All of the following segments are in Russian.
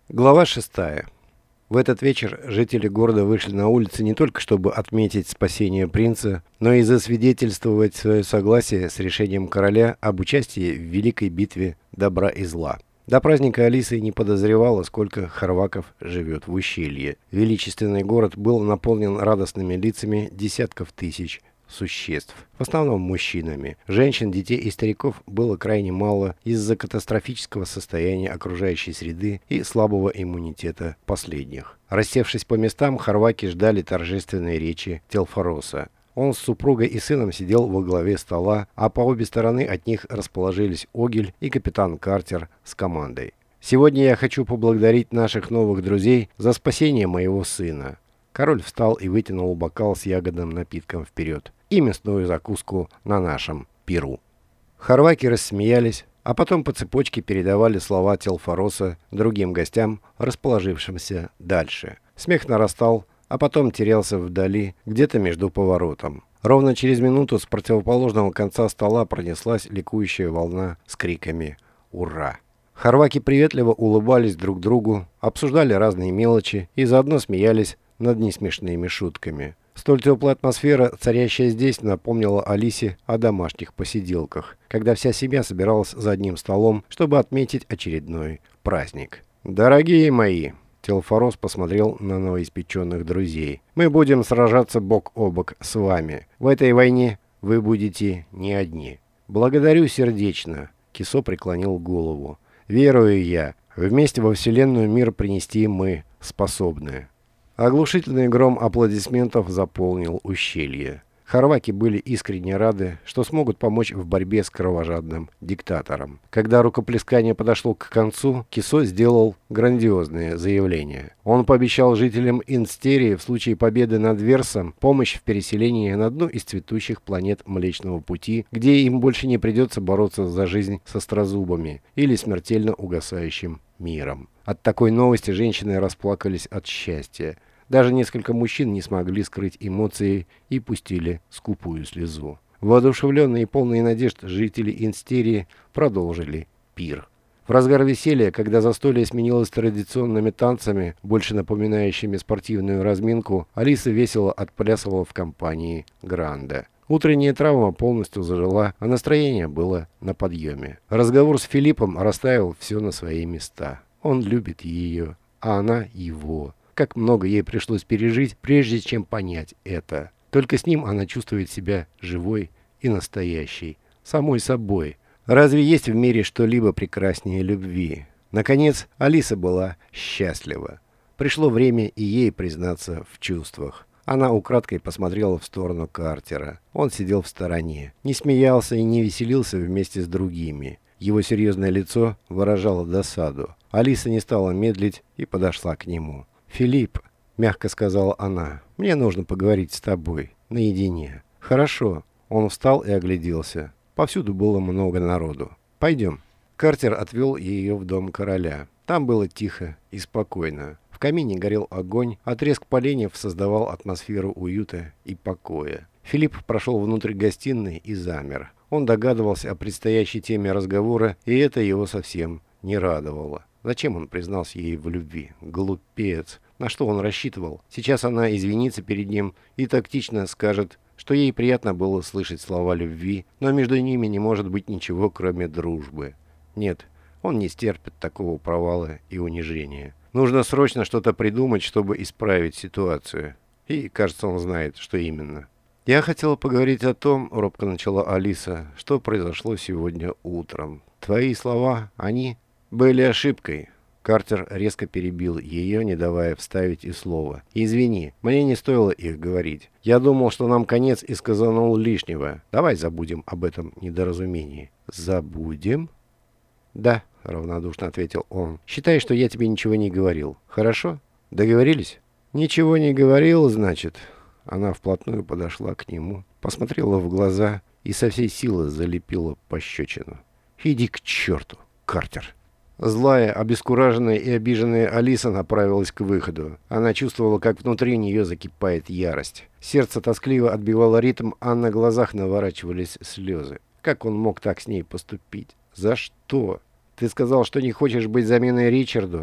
Глава 6. В этот вечер жители города вышли на улицы не только чтобы отметить спасение принца, но и засвидетельствовать свое согласие с решением короля об участии в великой битве добра и зла. До праздника Алиса и не подозревала, сколько хорваков живет в ущелье. Величественный город был наполнен радостными лицами десятков тысяч существ, в основном мужчинами. Женщин, детей и стариков было крайне мало из-за катастрофического состояния окружающей среды и слабого иммунитета последних. Рассевшись по местам, хорваки ждали торжественной речи Телфороса. Он с супругой и сыном сидел во главе стола, а по обе стороны от них расположились Огель и капитан Картер с командой. «Сегодня я хочу поблагодарить наших новых друзей за спасение моего сына». Король встал и вытянул бокал с ягодным напитком вперед. «И мясную закуску на нашем пиру». Хорваки рассмеялись, а потом по цепочке передавали слова Телфороса другим гостям, расположившимся дальше. Смех нарастал, а потом терялся вдали, где-то между поворотом. Ровно через минуту с противоположного конца стола пронеслась ликующая волна с криками «Ура!». Хорваки приветливо улыбались друг другу, обсуждали разные мелочи и заодно смеялись над несмешными шутками. Столь теплая атмосфера, царящая здесь, напомнила Алисе о домашних посиделках, когда вся семья собиралась за одним столом, чтобы отметить очередной праздник. «Дорогие мои!» — Телфорос посмотрел на новоиспеченных друзей. «Мы будем сражаться бок о бок с вами. В этой войне вы будете не одни. Благодарю сердечно!» — Кисо преклонил голову. «Верую я, вместе во вселенную мир принести мы способны». Оглушительный гром аплодисментов заполнил ущелье. Хорваки были искренне рады, что смогут помочь в борьбе с кровожадным диктатором. Когда рукоплескание подошло к концу, Кисо сделал грандиозное заявление. Он пообещал жителям Инстерии в случае победы над Версом помощь в переселении на одну из цветущих планет Млечного Пути, где им больше не придется бороться за жизнь с острозубами или смертельно угасающим миром. От такой новости женщины расплакались от счастья. Даже несколько мужчин не смогли скрыть эмоции и пустили скупую слезу. Воодушевленные и полные надежд жители Инстерии продолжили пир. В разгар веселья, когда застолье сменилось традиционными танцами, больше напоминающими спортивную разминку, Алиса весело отплясывала в компании Гранда. Утренняя травма полностью зажила, а настроение было на подъеме. Разговор с Филиппом расставил все на свои места. Он любит ее, а она его. Как много ей пришлось пережить, прежде чем понять это. Только с ним она чувствует себя живой и настоящей, самой собой. Разве есть в мире что-либо прекраснее любви? Наконец, Алиса была счастлива. Пришло время и ей признаться в чувствах. Она украдкой посмотрела в сторону Картера. Он сидел в стороне, не смеялся и не веселился вместе с другими. Его серьезное лицо выражало досаду. Алиса не стала медлить и подошла к нему. «Филипп», — мягко сказала она, — «мне нужно поговорить с тобой, наедине». «Хорошо». Он встал и огляделся. Повсюду было много народу. «Пойдем». Картер отвел ее в дом короля. Там было тихо и спокойно. В камине горел огонь, а треск поленьев создавал атмосферу уюта и покоя. Филипп прошел внутрь гостиной и замер. Он догадывался о предстоящей теме разговора, и это его совсем не радовало. Зачем он признался ей в любви? Глупец! На что он рассчитывал? Сейчас она извинится перед ним и тактично скажет, что ей приятно было слышать слова любви, но между ними не может быть ничего, кроме дружбы. Нет, он не стерпит такого провала и унижения. Нужно срочно что-то придумать, чтобы исправить ситуацию. И, кажется, он знает, что именно. «Я хотела поговорить о том, — робко начала Алиса, — что произошло сегодня утром. Твои слова, они были ошибкой». Картер резко перебил ее, не давая вставить и слова. «Извини, мне не стоило их говорить. Я думал, что нам конец и сказанул лишнего. Давай забудем об этом недоразумении». «Забудем?» «Да», — равнодушно ответил он. «Считай, что я тебе ничего не говорил. Хорошо? Договорились?» «Ничего не говорил, значит?» Она вплотную подошла к нему, посмотрела в глаза и со всей силы залепила пощечину. «Иди к черту, Картер!» Злая, обескураженная и обиженная Алиса направилась к выходу. Она чувствовала, как внутри нее закипает ярость. Сердце тоскливо отбивало ритм, а на глазах наворачивались слезы. Как он мог так с ней поступить? За что? Ты сказал, что не хочешь быть заменой Ричарду.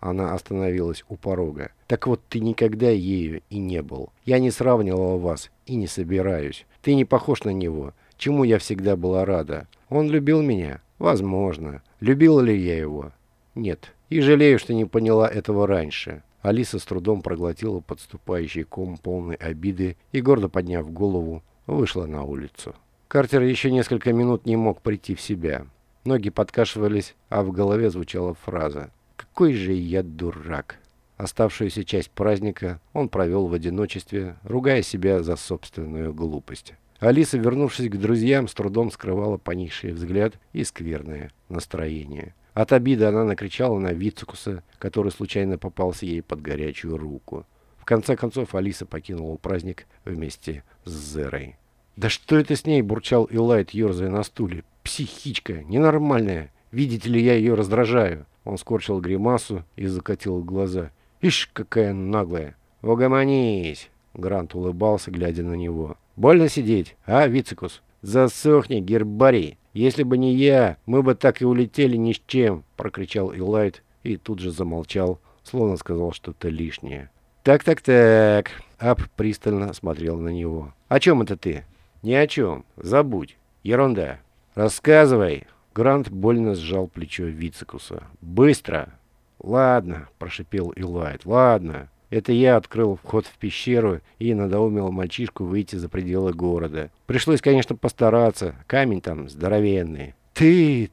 Она остановилась у порога. «Так вот, ты никогда ею и не был. Я не сравнивала вас и не собираюсь. Ты не похож на него, чему я всегда была рада. Он любил меня? Возможно. Любила ли я его? Нет. И жалею, что не поняла этого раньше». Алиса с трудом проглотила подступающий ком полной обиды и, гордо подняв голову, вышла на улицу. Картер еще несколько минут не мог прийти в себя. Ноги подкашивались, а в голове звучала фраза: «Какой же я дурак!». Оставшуюся часть праздника он провел в одиночестве, ругая себя за собственную глупость. Алиса, вернувшись к друзьям, с трудом скрывала поникший взгляд и скверное настроение. От обиды она накричала на Вицекуса, который случайно попался ей под горячую руку. В конце концов Алиса покинула праздник вместе с Зерой. «Да что это с ней?» – бурчал Элайт, ерзая на стуле. «Психичка, ненормальная. Видите ли, я ее раздражаю». Он скорчил гримасу и закатил глаза. «Ишь, какая наглая!» «Угомонись!» – Грант улыбался, глядя на него. «Больно сидеть, а, Вицекус? Засохни, гербарий! Если бы не я, мы бы так и улетели ни с чем!» – прокричал Элайт и тут же замолчал, словно сказал что-то лишнее. «Так. Ап пристально смотрел на него. «О чем это ты?» «Ни о чем. Забудь. Ерунда. Рассказывай!» Грант больно сжал плечо Вицекуса. «Быстро!» «Ладно», — прошипел Элайт, — «ладно. Это я открыл вход в пещеру и надоумил мальчишку выйти за пределы города. Пришлось, конечно, постараться. Камень там здоровенный». «Ты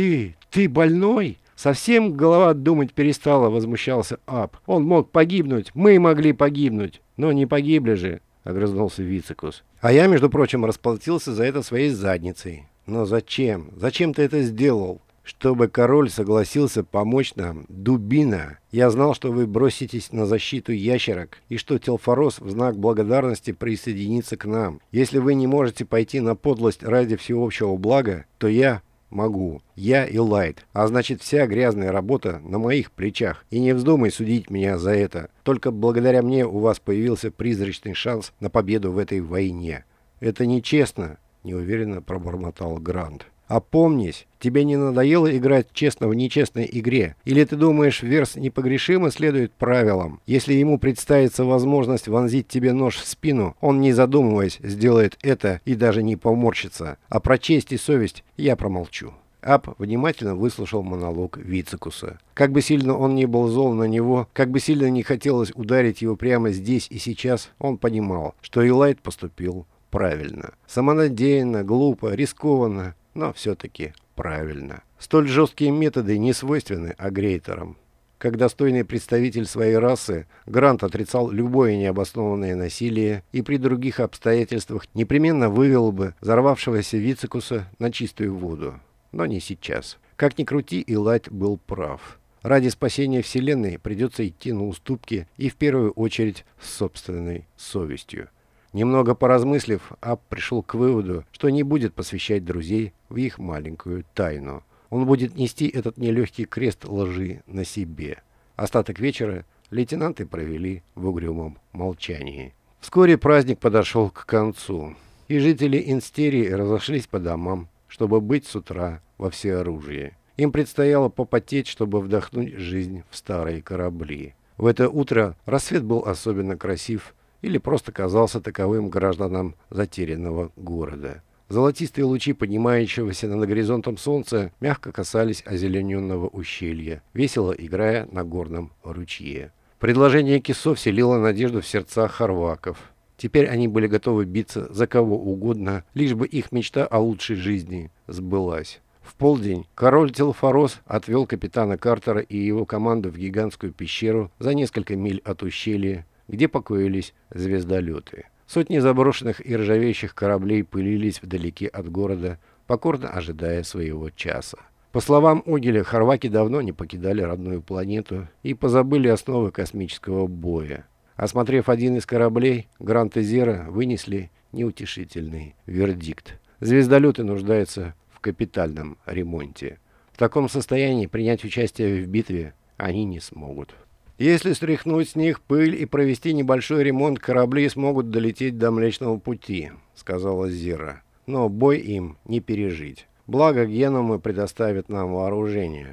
больной? Совсем голова думать перестала», — возмущался Ап. «Он мог погибнуть. Мы могли погибнуть. Но не погибли же», — огрызнулся Вицекус. «А я, между прочим, расплатился за это своей задницей». «Но зачем? Зачем ты это сделал?» «Чтобы король согласился помочь нам, дубина. Я знал, что вы броситесь на защиту ящерок, и что Телфорос в знак благодарности присоединится к нам. Если вы не можете пойти на подлость ради всеобщего блага, то я могу. Я Элайт. А значит, вся грязная работа на моих плечах. И не вздумай судить меня за это. Только благодаря мне у вас появился призрачный шанс на победу в этой войне». «Это нечестно», — неуверенно пробормотал Грант. «Опомнись, тебе не надоело играть честно в нечестной игре? Или ты думаешь, Верс непогрешимо следует правилам? Если ему представится возможность вонзить тебе нож в спину, он, не задумываясь, сделает это и даже не поморщится. А про честь и совесть я промолчу». Ап внимательно выслушал монолог Вицекуса. Как бы сильно он ни был зол на него, как бы сильно не хотелось ударить его прямо здесь и сейчас, он понимал, что Элайт поступил правильно. Самонадеянно, глупо, рискованно, но все-таки правильно. Столь жесткие методы не свойственны агрейторам. Как достойный представитель своей расы, Грант отрицал любое необоснованное насилие и при других обстоятельствах непременно вывел бы взорвавшегося Вицекуса на чистую воду. Но не сейчас. Как ни крути, Элайт был прав. Ради спасения Вселенной придется идти на уступки и в первую очередь с собственной совестью. Немного поразмыслив, Ап пришел к выводу, что не будет посвящать друзей в их маленькую тайну. Он будет нести этот нелегкий крест лжи на себе. Остаток вечера лейтенанты провели в угрюмом молчании. Вскоре праздник подошел к концу, и жители Инстерии разошлись по домам, чтобы быть с утра во всеоружии. Им предстояло попотеть, чтобы вдохнуть жизнь в старые корабли. В это утро рассвет был особенно красив, или просто казался таковым гражданам затерянного города. Золотистые лучи поднимающегося над горизонтом солнца мягко касались озелененного ущелья, весело играя на горном ручье. Предложение Кисо вселило надежду в сердца хорваков. Теперь они были готовы биться за кого угодно, лишь бы их мечта о лучшей жизни сбылась. В полдень король Телфорос отвел капитана Картера и его команду в гигантскую пещеру за несколько миль от ущелья, где покоились звездолеты. Сотни заброшенных и ржавеющих кораблей пылились вдалеке от города, покорно ожидая своего часа. По словам Огеля, хорваки давно не покидали родную планету и позабыли основы космического боя. Осмотрев один из кораблей, Грант и Зера вынесли неутешительный вердикт. Звездолеты нуждаются в капитальном ремонте. В таком состоянии принять участие в битве они не смогут. Если стряхнуть с них пыль и провести небольшой ремонт, корабли смогут долететь до Млечного Пути, сказала Зира. Но бой им не пережить. Благо геномы предоставят нам вооружение.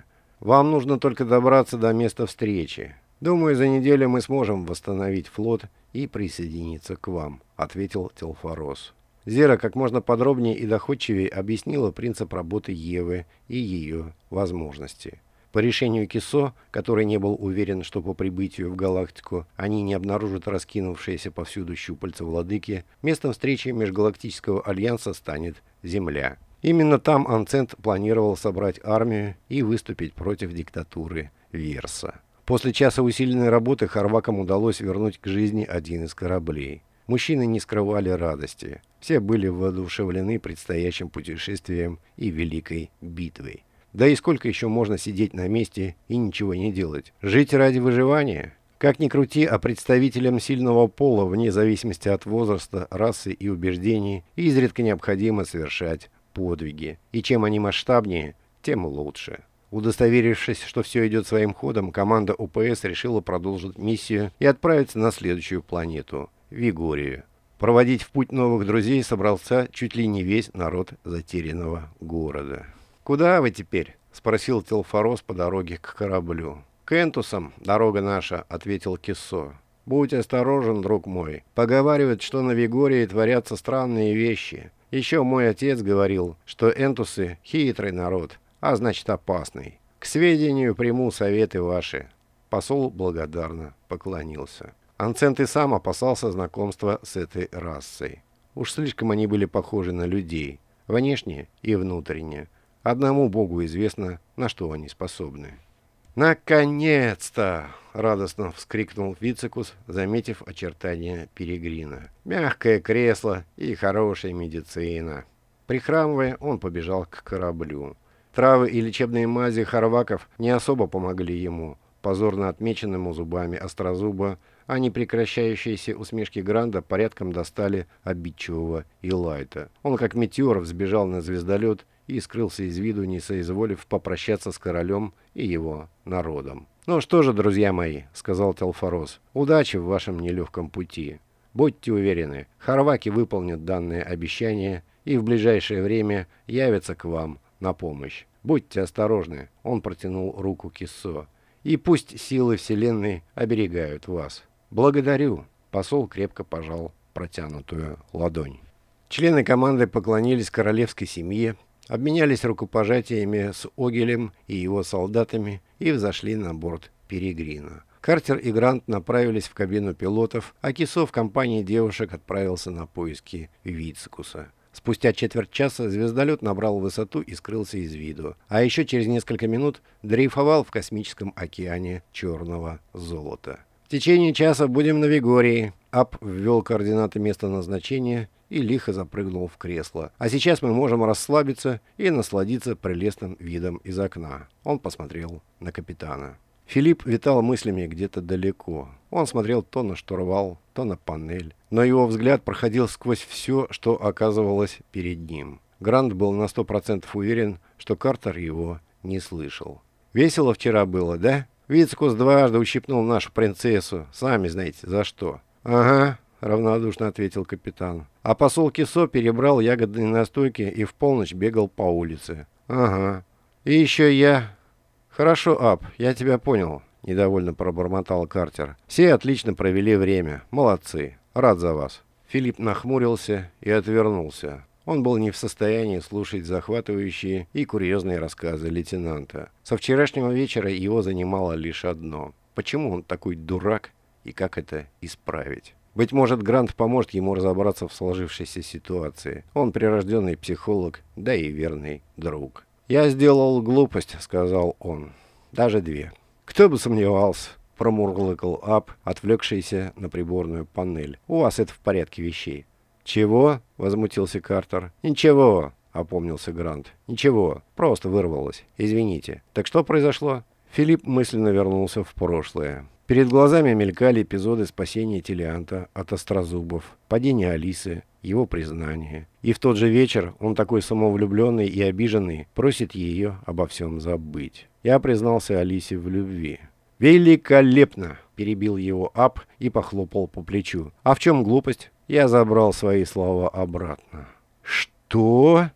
Вам нужно только добраться до места встречи. Думаю, за неделю мы сможем восстановить флот и присоединиться к вам», — ответил Телфорос. Зера как можно подробнее и доходчивее объяснила принцип работы Евы и ее возможности. По решению Кисо, который не был уверен, что по прибытию в галактику они не обнаружат раскинувшиеся повсюду щупальца владыки, местом встречи Межгалактического альянса станет Земля. Именно там Анцент планировал собрать армию и выступить против диктатуры Верса. После часа усиленной работы хорвакам удалось вернуть к жизни один из кораблей. Мужчины не скрывали радости. Все были воодушевлены предстоящим путешествием и великой битвой. Да и сколько еще можно сидеть на месте и ничего не делать? Жить ради выживания? Как ни крути, а представителям сильного пола, вне зависимости от возраста, расы и убеждений, изредка необходимо совершать подвиги. И чем они масштабнее, тем лучше. Удостоверившись, что все идет своим ходом, команда ОПС решила продолжить миссию и отправиться на следующую планету – Вигорию. Проводить в путь новых друзей собрался чуть ли не весь народ затерянного города. «Куда вы теперь?» – спросил Телфорос по дороге к кораблю. «К Энтусам, дорога наша», – ответил Кисо. «Будь осторожен, друг мой. Поговаривают, что на Вигории творятся странные вещи. Еще мой отец говорил, что Энтусы – хитрый народ, а значит опасный. К сведению приму советы ваши». Посол благодарно поклонился. Анцент и сам опасался знакомства с этой расой. Уж слишком они были похожи на людей, внешне и внутренне. Одному Богу известно, на что они способны. «Наконец-то!» — радостно вскрикнул Вицикус, заметив очертания Перегрина. «Мягкое кресло и хорошая медицина». Прихрамывая, он побежал к кораблю. Травы и лечебные мази хорваков не особо помогли ему, позорно отмеченному зубами острозуба, а непрекращающиеся усмешки Гранда порядком достали обидчивого Илайта. Он как метеор взбежал на звездолет и скрылся из виду, не соизволив попрощаться с королем и его народом. «Ну что же, друзья мои», — сказал Телфорос, — «удачи в вашем нелегком пути. Будьте уверены, хорваки выполнят данное обещание и в ближайшее время явятся к вам на помощь. Будьте осторожны», — он протянул руку Киссо, — «и пусть силы Вселенной оберегают вас». «Благодарю», — посол крепко пожал протянутую ладонь. Члены команды поклонились королевской семье, обменялись рукопожатиями с Огелем и его солдатами и взошли на борт Перегрина. Картер и Грант направились в кабину пилотов, а Кисо в компании девушек отправился на поиски Вицикуса. Спустя четверть часа звездолет набрал высоту и скрылся из виду, а еще через несколько минут дрейфовал в космическом океане черного золота. «В течение часа будем на Вигории». Ап ввел координаты места назначения и лихо запрыгнул в кресло. «А сейчас мы можем расслабиться и насладиться прелестным видом из окна». Он посмотрел на капитана. Филипп витал мыслями где-то далеко. Он смотрел то на штурвал, то на панель. Но его взгляд проходил сквозь все, что оказывалось перед ним. Грант был на 100% уверен, что Картер его не слышал. «Весело вчера было, да? Вицикус дважды ущипнул нашу принцессу. Сами знаете, за что». «Ага», — равнодушно ответил капитан. «А посол Кисо перебрал ягодные настойки и в полночь бегал по улице». «Ага. И еще я...» «Хорошо, Ап, я тебя понял», — недовольно пробормотал Картер. «Все отлично провели время. Молодцы. Рад за вас». Филипп нахмурился и отвернулся. Он был не в состоянии слушать захватывающие и курьезные рассказы лейтенанта. Со вчерашнего вечера его занимало лишь одно. Почему он такой дурак и как это исправить? Быть может, Грант поможет ему разобраться в сложившейся ситуации. Он прирожденный психолог, да и верный друг. «Я сделал глупость», — сказал он. «Даже две». «Кто бы сомневался», — промурлыкал Ап, отвлекшийся на приборную панель. «У вас это в порядке вещей». «Чего?» — возмутился Картер. «Ничего», — опомнился Грант. «Ничего, просто вырвалось. Извините. Так что произошло?» Филипп мысленно вернулся в прошлое. Перед глазами мелькали эпизоды спасения Телианта от острозубов, падения Алисы, его признание. И в тот же вечер он такой самовлюбленный и обиженный просит ее обо всем забыть. Я признался Алисе в любви. «Великолепно!» — перебил его Ап и похлопал по плечу. «А в чем глупость?» Я забрал свои слова обратно. «Что?»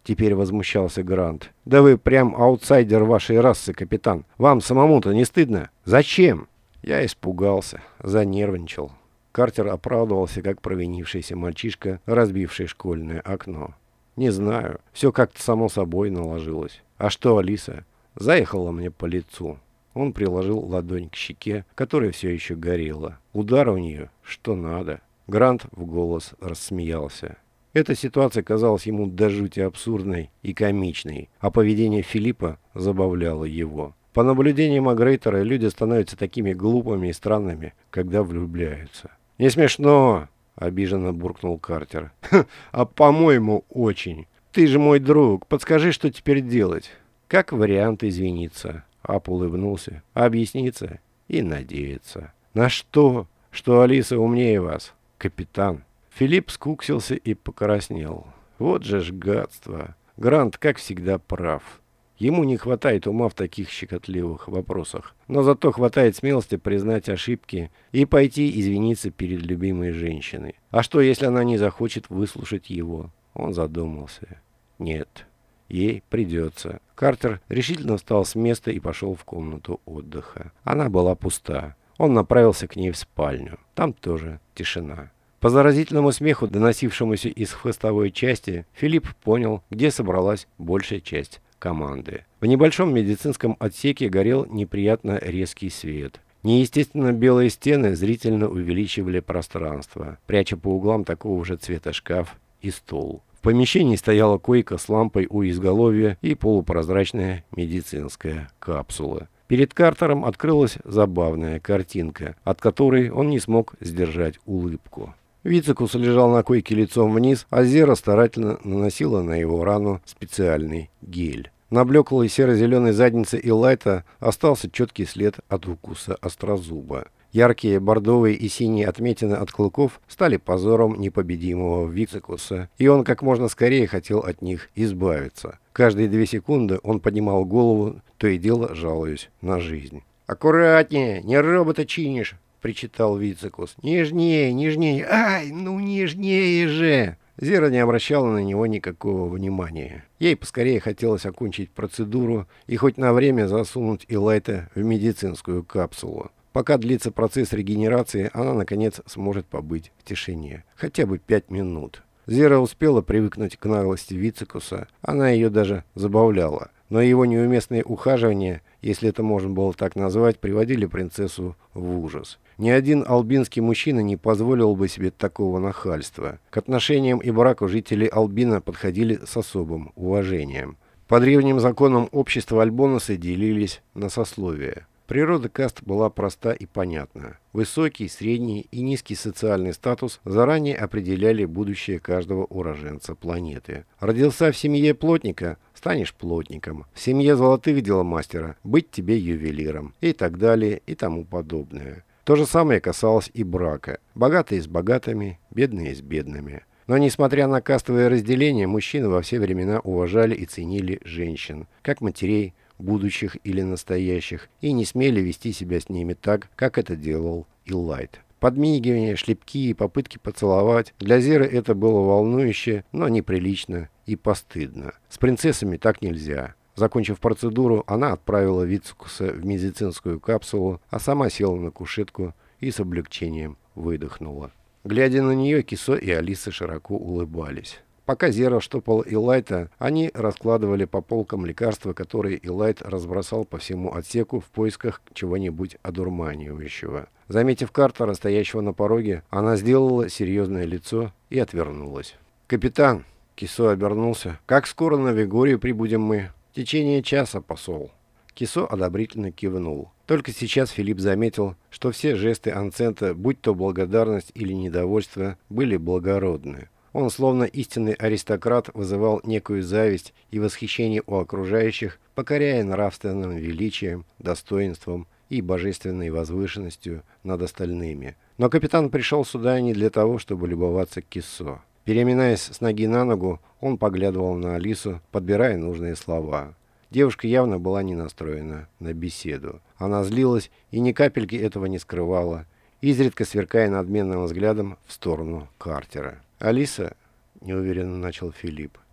Теперь возмущался Грант. «Да вы прям аутсайдер вашей расы, капитан. Вам самому-то не стыдно? Зачем?» Я испугался, занервничал. Картер оправдывался, как провинившийся мальчишка, разбивший школьное окно. «Не знаю. Все как-то само собой наложилось. А что, Алиса?» Заехала мне по лицу. Он приложил ладонь к щеке, которая все еще горела. Удар у нее, что надо. Грант в голос рассмеялся. Эта ситуация казалась ему до жути абсурдной и комичной, а поведение Филиппа забавляло его. По наблюдениям Агрейтера, люди становятся такими глупыми и странными, когда влюбляются. «Не смешно!» — обиженно буркнул Картер. «А по-моему, очень. Ты же мой друг, подскажи, что теперь делать?» «Как вариант извиниться». Ап улыбнулся, объясниться и надеяться. «На что? Что Алиса умнее вас, капитан?» Филипп скуксился и покраснел. Вот же ж гадство. Грант, как всегда, прав. Ему не хватает ума в таких щекотливых вопросах. Но зато хватает смелости признать ошибки и пойти извиниться перед любимой женщиной. А что, если она не захочет выслушать его? Он задумался. Нет, ей придется. Картер решительно встал с места и пошел в комнату отдыха. Она была пуста. Он направился к ней в спальню. Там тоже тишина. По заразительному смеху, доносившемуся из хвостовой части, Филипп понял, где собралась большая часть команды. В небольшом медицинском отсеке горел неприятно резкий свет. Неестественно белые стены зрительно увеличивали пространство, пряча по углам такого же цвета шкаф и стол. В помещении стояла койка с лампой у изголовья и полупрозрачная медицинская капсула. Перед Картером открылась забавная картинка, от которой он не смог сдержать улыбку. Вицекус лежал на койке лицом вниз, а Зера старательно наносила на его рану специальный гель. На блеклой серо-зеленой заднице Илайта остался четкий след от укуса острозуба. Яркие бордовые и синие отметины от клыков стали позором непобедимого Вицекуса, и он как можно скорее хотел от них избавиться. Каждые 2 секунды он поднимал голову, то и дело жалуясь на жизнь. «Аккуратнее, не робота чинишь!» — причитал Вицекус. «Нежнее, нежнее! Ай, ну нежнее же!» Зера не обращала на него никакого внимания. Ей поскорее хотелось окончить процедуру и хоть на время засунуть Илайта в медицинскую капсулу. Пока длится процесс регенерации, она, наконец, сможет побыть в тишине. Хотя бы 5 минут. Зера успела привыкнуть к наглости Вицекуса. Она ее даже забавляла. Но его неуместные ухаживания, если это можно было так назвать, приводили принцессу в ужас. Ни один албинский мужчина не позволил бы себе такого нахальства. К отношениям и браку жители Албина подходили с особым уважением. По древним законам общества альбоносы делились на сословия. Природа каст была проста и понятна. Высокий, средний и низкий социальный статус заранее определяли будущее каждого уроженца планеты. Родился в семье плотника – станешь плотником. В семье золотых деломастера – быть тебе ювелиром. И так далее и тому подобное. То же самое касалось и брака. Богатые с богатыми, бедные с бедными. Но несмотря на кастовое разделение, мужчины во все времена уважали и ценили женщин, как матерей, будущих или настоящих, и не смели вести себя с ними так, как это делал Илайт. Подмигивания, шлепки и попытки поцеловать. Для Зеры это было волнующе, но неприлично и постыдно. С принцессами так нельзя. Закончив процедуру, она отправила Вицекуса в медицинскую капсулу, а сама села на кушетку и с облегчением выдохнула. Глядя на нее, Кисо и Алиса широко улыбались. Пока Зера штопала Илайта, они раскладывали по полкам лекарства, которые Илайт разбросал по всему отсеку в поисках чего-нибудь одурманивающего. Заметив Картера, стоящего на пороге, она сделала серьезное лицо и отвернулась. «Капитан!» — Кисо обернулся. «Как скоро на Вигорию прибудем мы?» «В течение часа, посол». Кисо одобрительно кивнул. Только сейчас Филипп заметил, что все жесты Анцента, будь то благодарность или недовольство, были благородны. Он, словно истинный аристократ, вызывал некую зависть и восхищение у окружающих, покоряя нравственным величием, достоинством и божественной возвышенностью над остальными. Но капитан пришел сюда не для того, чтобы любоваться Кисо. Переминаясь с ноги на ногу, он поглядывал на Алису, подбирая нужные слова. Девушка явно была не настроена на беседу. Она злилась и ни капельки этого не скрывала, изредка сверкая надменным взглядом в сторону Картера. «Алиса», — неуверенно начал Филипп,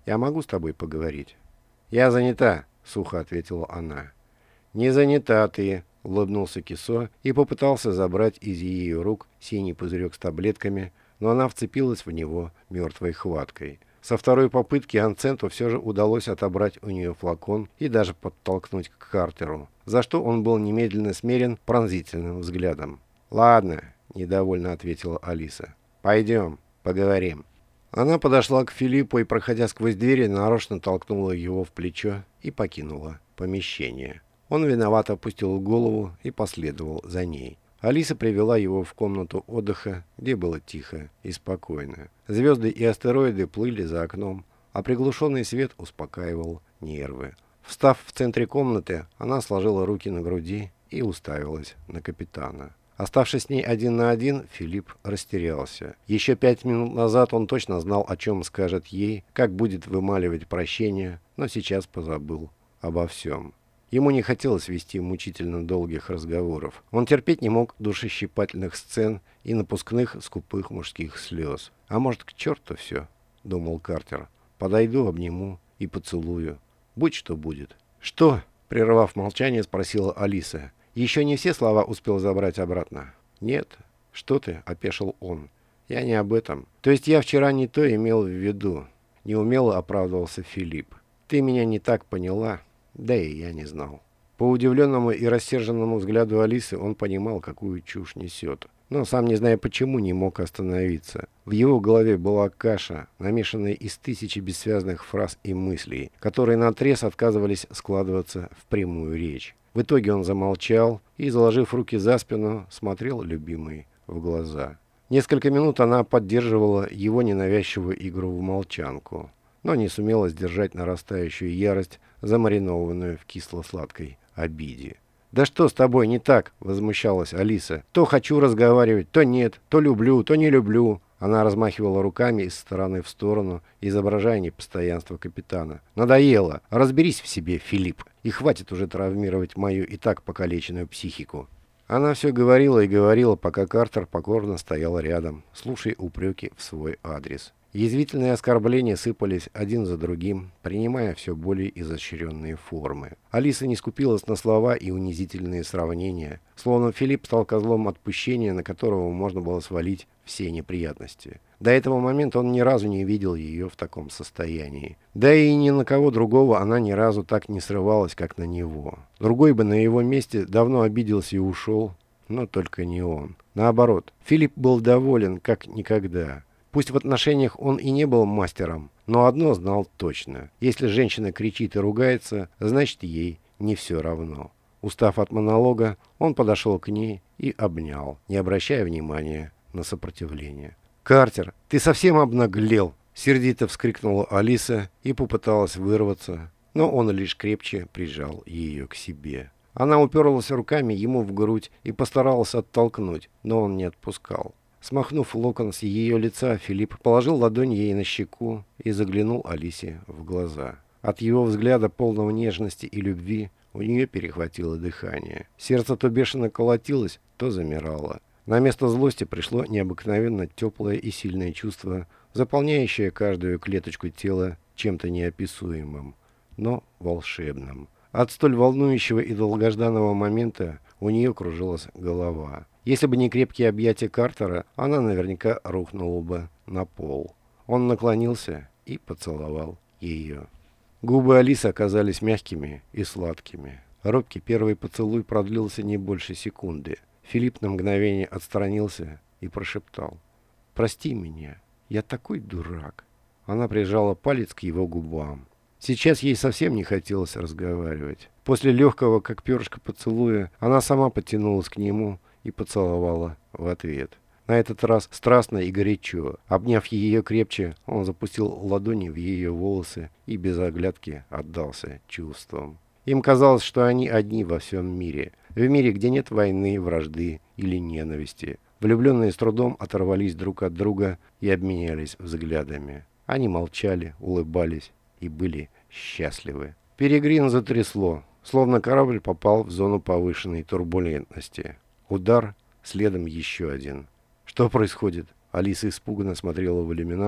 Я могу с тобой поговорить?» «Я занята», — сухо ответила она. «Не занята ты», — улыбнулся Кисо и попытался забрать из ее рук синий пузырек с таблетками, но она вцепилась в него мертвой хваткой. Со второй попытки Анценту все же удалось отобрать у нее флакон и даже подтолкнуть к Картеру, за что он был немедленно смерен пронзительным взглядом. «Ладно», — недовольно ответила Алиса. «Пойдем, поговорим». Она подошла к Филиппу и, проходя сквозь двери, нарочно толкнула его в плечо и покинула помещение. Он виновато опустил голову и последовал за ней. Алиса привела его в комнату отдыха, где было тихо и спокойно. Звезды и астероиды плыли за окном, а приглушенный свет успокаивал нервы. Встав в центре комнаты, она сложила руки на груди и уставилась на капитана. Оставшись с ней один на один, Филипп растерялся. Еще 5 минут назад он точно знал, о чем скажет ей, как будет вымаливать прощение, но сейчас позабыл обо всем. Ему не хотелось вести мучительно долгих разговоров. Он терпеть не мог душещипательных сцен и напускных скупых мужских слез. «А может, к черту все?» — думал Картер. «Подойду, обниму и поцелую. Будь что будет». «Что?» — прервав молчание, спросила Алиса. «Еще не все слова успел забрать обратно?» «Нет». «Что ты?» — опешил он. «Я не об этом. То есть я вчера не то имел в виду». Неумело оправдывался Филипп. «Ты меня не так поняла». Да и я не знал. По удивленному и рассерженному взгляду Алисы он понимал, какую чушь несет. Но, сам не зная почему, не мог остановиться. В его голове была каша, намешанная из тысячи бессвязных фраз и мыслей, которые наотрез отказывались складываться в прямую речь. В итоге он замолчал и, заложив руки за спину, смотрел любимой в глаза. Несколько минут она поддерживала его ненавязчивую игру в молчанку, но не сумела сдержать нарастающую ярость, замаринованную в кисло-сладкой обиде. «Да что с тобой не так?» — возмущалась Алиса. «То хочу разговаривать, то нет, то люблю, то не люблю». Она размахивала руками из стороны в сторону, изображая непостоянство капитана. «Надоело! Разберись в себе, Филипп, и хватит уже травмировать мою и так покалеченную психику». Она все говорила и говорила, пока Картер покорно стоял рядом, слушая упреки в свой адрес. Язвительные оскорбления сыпались один за другим, принимая все более изощренные формы. Алиса не скупилась на слова и унизительные сравнения, словно Филипп стал козлом отпущения, на которого можно было свалить все неприятности. До этого момента он ни разу не видел ее в таком состоянии. Да и ни на кого другого она ни разу так не срывалась, как на него. Другой бы на его месте давно обиделся и ушел, но только не он. Наоборот, Филипп был доволен, как никогда. Пусть в отношениях он и не был мастером, но одно знал точно. Если женщина кричит и ругается, значит ей не все равно. Устав от монолога, он подошел к ней и обнял, не обращая внимания на сопротивление. «Картер, ты совсем обнаглел!» — сердито вскрикнула Алиса и попыталась вырваться, но он лишь крепче прижал ее к себе. Она уперлась руками ему в грудь и постаралась оттолкнуть, но он не отпускал. Смахнув локон с ее лица, Филипп положил ладонь ей на щеку и заглянул Алисе в глаза. От его взгляда, полного нежности и любви, у нее перехватило дыхание. Сердце то бешено колотилось, то замирало. На место злости пришло необыкновенно теплое и сильное чувство, заполняющее каждую клеточку тела чем-то неописуемым, но волшебным. От столь волнующего и долгожданного момента у нее кружилась голова. Если бы не крепкие объятия Картера, она наверняка рухнула бы на пол. Он наклонился и поцеловал ее. Губы Алисы оказались мягкими и сладкими. Робкий первый поцелуй продлился не больше секунды. Филипп на мгновение отстранился и прошептал: «Прости меня, я такой дурак». Она прижала палец к его губам. Сейчас ей совсем не хотелось разговаривать. После легкого, как перышко, поцелуя, она сама потянулась к нему и поцеловала в ответ. На этот раз страстно и горячо. Обняв ее крепче, он запустил ладони в ее волосы и без оглядки отдался чувствам. Им казалось, что они одни во всем мире. В мире, где нет войны, вражды или ненависти. Влюбленные с трудом оторвались друг от друга и обменялись взглядами. Они молчали, улыбались и были счастливы. Перегрин затрясло, словно корабль попал в зону повышенной турбулентности. Удар, следом еще один. «Что происходит?» Алиса испуганно смотрела в иллюминатор,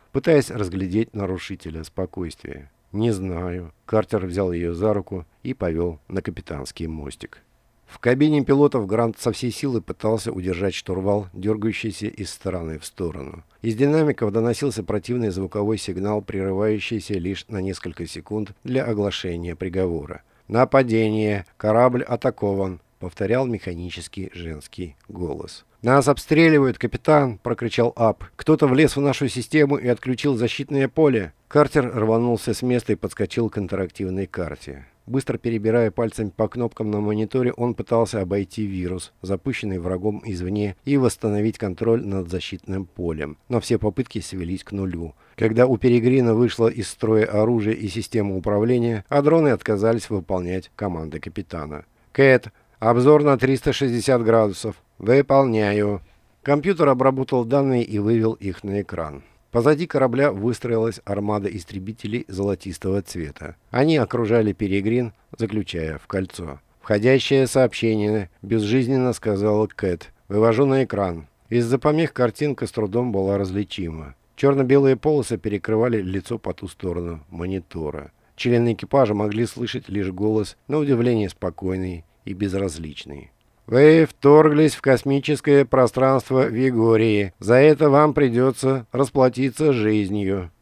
пытаясь разглядеть нарушителя спокойствия. «Не знаю». Картер взял ее за руку и повел на капитанский мостик. В кабине пилотов Грант со всей силы пытался удержать штурвал, дергающийся из стороны в сторону. Из динамиков доносился противный звуковой сигнал, прерывающийся лишь на несколько секунд для оглашения приговора. «Нападение! Корабль атакован!» — повторял механический женский голос. «Нас обстреливают, капитан!» — прокричал Ап. «Кто-то влез в нашу систему и отключил защитное поле!» Картер рванулся с места и подскочил к интерактивной карте. Быстро перебирая пальцами по кнопкам на мониторе, он пытался обойти вирус, запущенный врагом извне, и восстановить контроль над защитным полем. Но все попытки свелись к нулю. Когда у Перегрина вышло из строя оружие и система управления, а дроны отказались выполнять команды капитана. «Кэт, обзор на 360 градусов. Выполняю». Компьютер обработал данные и вывел их на экран. Позади корабля выстроилась армада истребителей золотистого цвета. Они окружали Перегрин, заключая в кольцо. «Входящее сообщение», — безжизненно сказала Кэт. «Вывожу на экран». Из-за помех картинка с трудом была различима. Черно-белые полосы перекрывали лицо по ту сторону монитора. Члены экипажа могли слышать лишь голос, на удивление спокойный и безразличный. «Вы вторглись в космическое пространство Вигории. За это вам придется расплатиться жизнью».